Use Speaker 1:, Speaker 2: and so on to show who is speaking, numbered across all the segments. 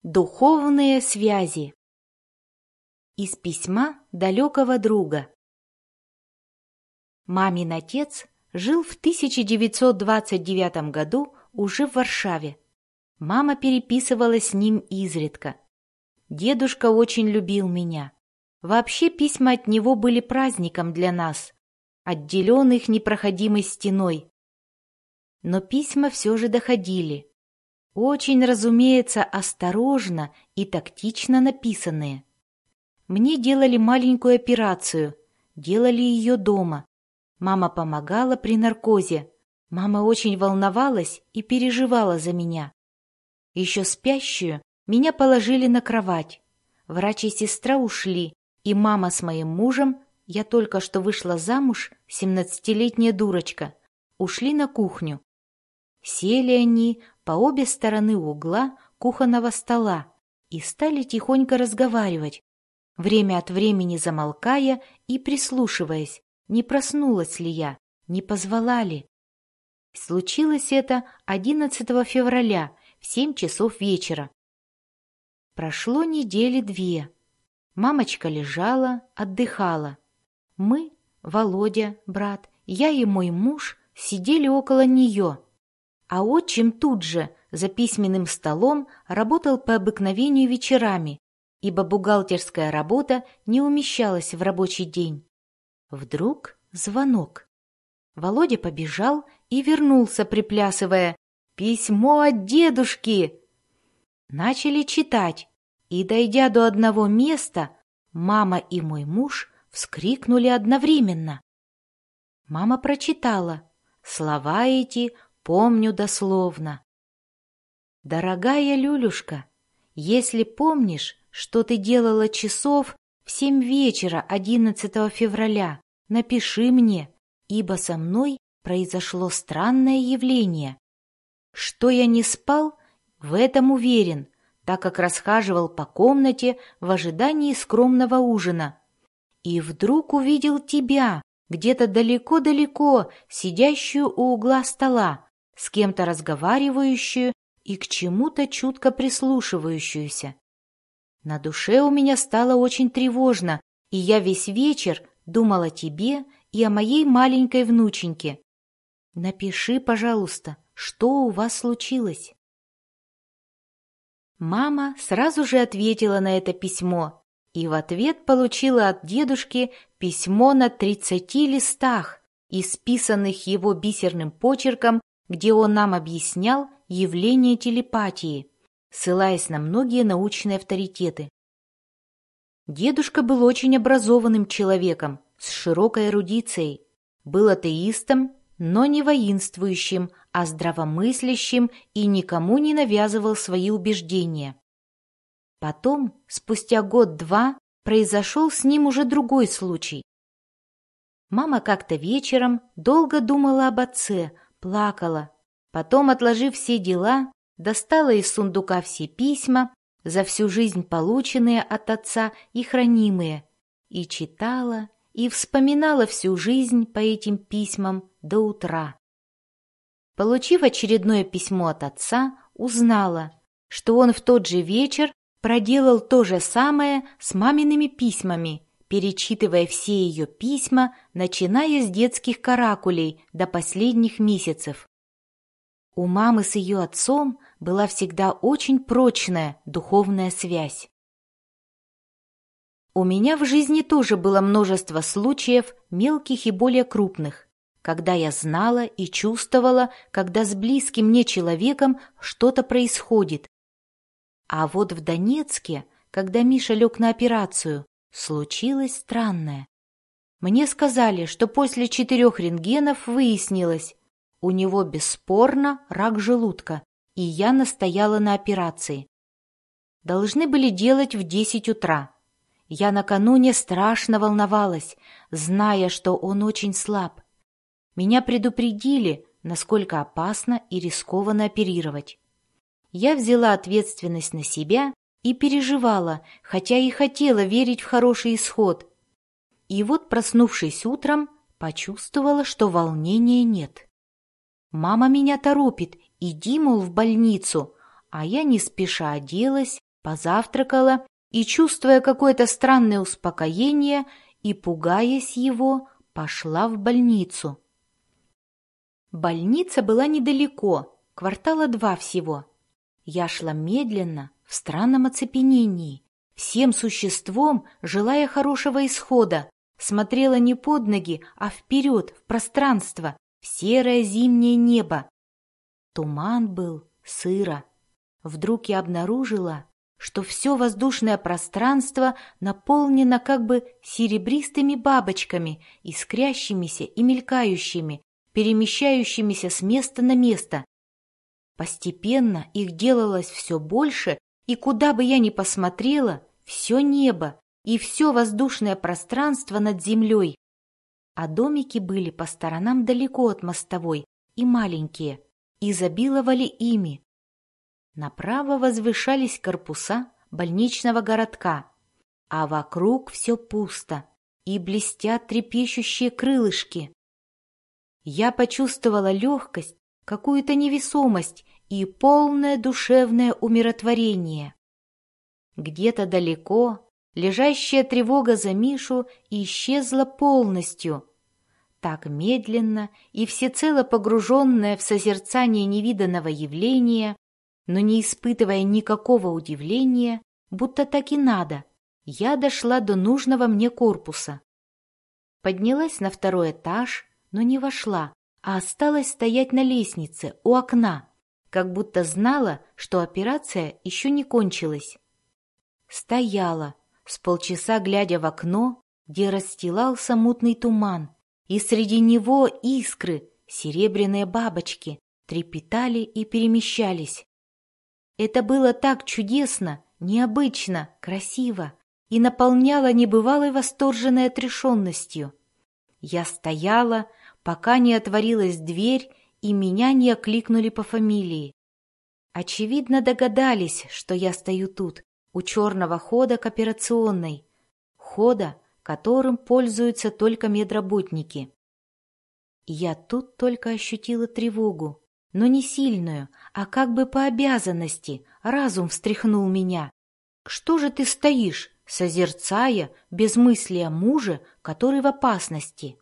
Speaker 1: Духовные связи. Из письма далекого друга. Мамин отец жил в 1929 году уже в Варшаве. Мама переписывалась с ним изредка. Дедушка очень любил меня. Вообще письма от него были праздником для нас, отделенных непроходимой стеной. Но письма все же доходили. Очень, разумеется, осторожно и тактично написанные. Мне делали маленькую операцию, делали ее дома. Мама помогала при наркозе. Мама очень волновалась и переживала за меня. Еще спящую меня положили на кровать. Врач и сестра ушли, и мама с моим мужем, я только что вышла замуж, 17-летняя дурочка, ушли на кухню. Сели они по обе стороны угла кухонного стола и стали тихонько разговаривать, время от времени замолкая и прислушиваясь, не проснулась ли я, не позвала ли. Случилось это 11 февраля в 7 часов вечера. Прошло недели 2. Мамочка лежала, отдыхала. Мы, Володя, брат, я и мой муж сидели около нее. А отчим тут же, за письменным столом, работал по обыкновению вечерами, ибо бухгалтерская работа не умещалась в рабочий день. Вдруг звонок. Володя побежал и вернулся, приплясывая: «Письмо от дедушки!» Начали читать, и, дойдя до одного места, мама и мой муж вскрикнули одновременно. Мама прочитала. Слова эти помню дословно. «Дорогая Люлюшка, если помнишь, что ты делала часов в 7 вечера 11 февраля, напиши мне, ибо со мной произошло странное явление. Что я не спал, в этом уверен, так как расхаживал по комнате в ожидании скромного ужина. И вдруг увидел тебя, где-то далеко-далеко, сидящую у угла стола, с кем-то разговаривающую и к чему-то чутко прислушивающуюся. На душе у меня стало очень тревожно, и я весь вечер думал о тебе и о моей маленькой внученьке. Напиши, пожалуйста, что у вас случилось». Мама сразу же ответила на это письмо, и в ответ получила от дедушки письмо на 30 листах, исписанных его бисерным почерком, где он нам объяснял явление телепатии, ссылаясь на многие научные авторитеты. Дедушка был очень образованным человеком, с широкой эрудицией, был атеистом, но не воинствующим, а здравомыслящим и никому не навязывал свои убеждения. Потом, спустя год-два, произошел с ним уже другой случай. Мама как-то вечером долго думала об отце, плакала. Потом, отложив все дела, достала из сундука все письма, за всю жизнь полученные от отца и хранимые, и читала, и вспоминала всю жизнь по этим письмам до утра. Получив очередное письмо от отца, узнала, что он в тот же вечер проделал то же самое с мамиными письмами, перечитывая все ее письма, начиная с детских каракулей до последних месяцев. У мамы с ее отцом была всегда очень прочная духовная связь. У меня в жизни тоже было множество случаев, мелких и более крупных, когда я знала и чувствовала, когда с близким мне человеком что-то происходит. А вот в Донецке, когда Миша лег на операцию, случилось странное. Мне сказали, что после 4 рентгенов выяснилось, у него бесспорно рак желудка, и я настояла на операции. Должны были делать в 10 утра. Я накануне страшно волновалась, зная, что он очень слаб. Меня предупредили, насколько опасно и рискованно оперировать. Я взяла ответственность на себя и переживала, хотя и хотела верить в хороший исход. И вот, проснувшись утром, почувствовала, что волнения нет. Мама меня торопит: иди, мол, в больницу, а я не спеша оделась, Позавтракала и, чувствуя какое-то странное успокоение и пугаясь его, пошла в больницу. Больница была недалеко, квартала 2 всего. Я шла медленно, в странном оцепенении, всем существом желая хорошего исхода, смотрела не под ноги, а вперед, в пространство, в серое зимнее небо. Туман был, сыро. Вдруг я обнаружила, что все воздушное пространство наполнено как бы серебристыми бабочками, искрящимися и мелькающими, перемещающимися с места на место. Постепенно их делалось все больше, и куда бы я ни посмотрела, все небо и все воздушное пространство над землей. А домики были по сторонам далеко от мостовой и маленькие, изобиловали ими. Направо возвышались корпуса больничного городка, а вокруг все пусто, и блестят трепещущие крылышки. Я почувствовала легкость, какую-то невесомость и полное душевное умиротворение. Где-то далеко лежащая тревога за Мишу исчезла полностью. Так медленно и всецело погруженная в созерцание невиданного явления, но не испытывая никакого удивления, будто так и надо, я дошла до нужного мне корпуса. Поднялась на 2-й этаж, но не вошла, а осталась стоять на лестнице у окна, как будто знала, что операция еще не кончилась. Стояла, с полчаса глядя в окно, где расстилался мутный туман, и среди него искры, серебряные бабочки, трепетали и перемещались. Это было так чудесно, необычно, красиво и наполняло небывалой восторженной отрешенностью. Я стояла, пока не отворилась дверь и меня не окликнули по фамилии. Очевидно, догадались, что я стою тут, у черного хода к операционной, хода, которым пользуются только медработники. Я тут только ощутила тревогу, но не сильную, а как бы по обязанности. Разум встряхнул меня. Что же ты стоишь, созерцая, без мысли о муже, который в опасности?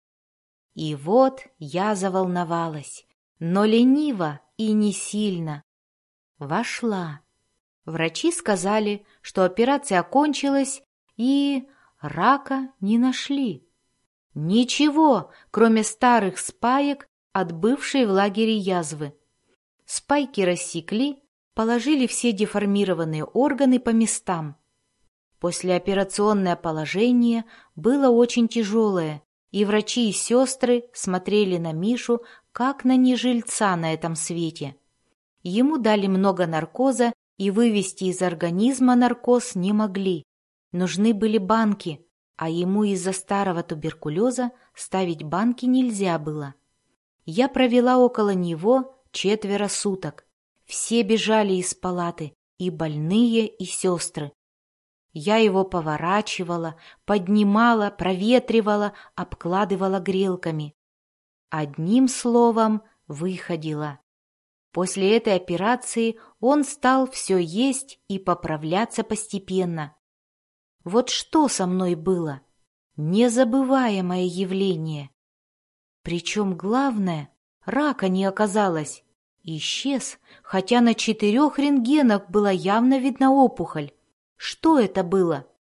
Speaker 1: И вот я заволновалась, но лениво и не сильно. Вошла. Врачи сказали, что операция окончилась и рака не нашли. Ничего, кроме старых спаек от бывшей в лагере язвы. Спайки рассекли, положили все деформированные органы по местам. Послеоперационное положение было очень тяжелое, и врачи и сестры смотрели на Мишу, как на нежильца на этом свете. Ему дали много наркоза, и вывести из организма наркоз не могли. Нужны были банки, а ему из-за старого туберкулеза ставить банки нельзя было. Я провела около него 4 суток. Все бежали из палаты, и больные, и сестры. Я его поворачивала, поднимала, проветривала, обкладывала грелками. Одним словом, выходила. После этой операции он стал все есть и поправляться постепенно. Вот что со мной было? Незабываемое явление. Причем главное, рака не оказалось. Исчез, хотя на 4 рентгенах была явно видна опухоль. Что это было?